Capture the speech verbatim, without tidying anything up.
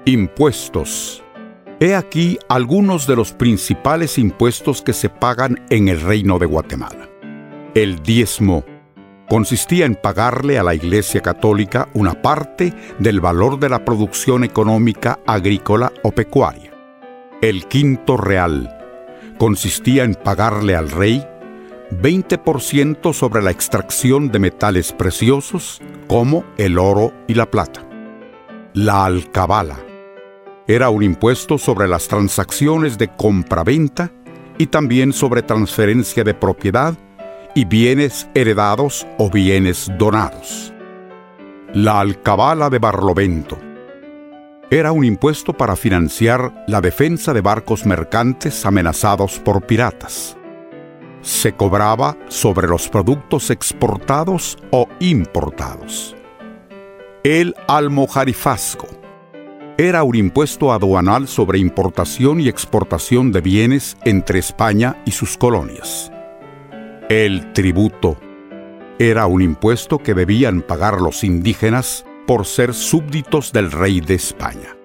Impuestos. He aquí algunos de los principales impuestos que se pagan en el Reino de Guatemala. El diezmo consistía en pagarle a la Iglesia Católica una parte del valor de la producción económica agrícola o pecuaria. El quinto real consistía en pagarle al rey veinte por ciento sobre la extracción de metales preciosos como el oro y la plata. La alcabala era un impuesto sobre las transacciones de compra-venta y también sobre transferencia de propiedad y bienes heredados o bienes donados. La alcabala de Barlovento era un impuesto para financiar la defensa de barcos mercantes amenazados por piratas. Se cobraba sobre los productos exportados o importados. El almojarifazgo era un impuesto aduanal sobre importación y exportación de bienes entre España y sus colonias. El tributo era un impuesto que debían pagar los indígenas por ser súbditos del rey de España.